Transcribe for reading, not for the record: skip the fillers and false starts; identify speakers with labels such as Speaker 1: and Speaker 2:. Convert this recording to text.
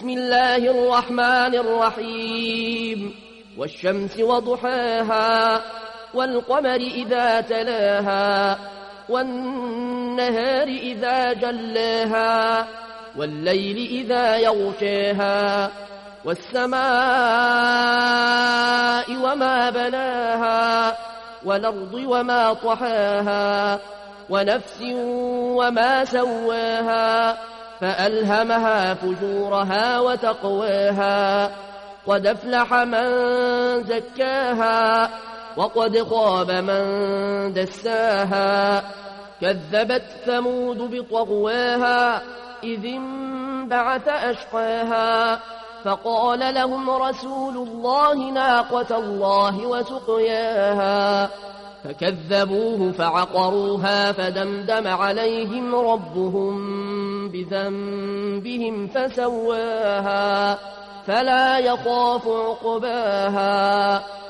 Speaker 1: بسم الله الرحمن الرحيم والشمس وضحاها والقمر إذا تلاها والنهار إذا جلاها والليل إذا يغشاها والسماء وما بناها والأرض وما طحاها ونفس وما سواها فألهمها فجورها وتقواها قد أفلح من زكاها وقد خاب من دساها كذبت ثمود بطغواها إذ انبعث أشقاها فقال لهم رسول الله ناقة الله وسقياها فكذبوه فعقروها فدمدم عليهم ربهم بذنبهم فسواها فلا يخاف عقباها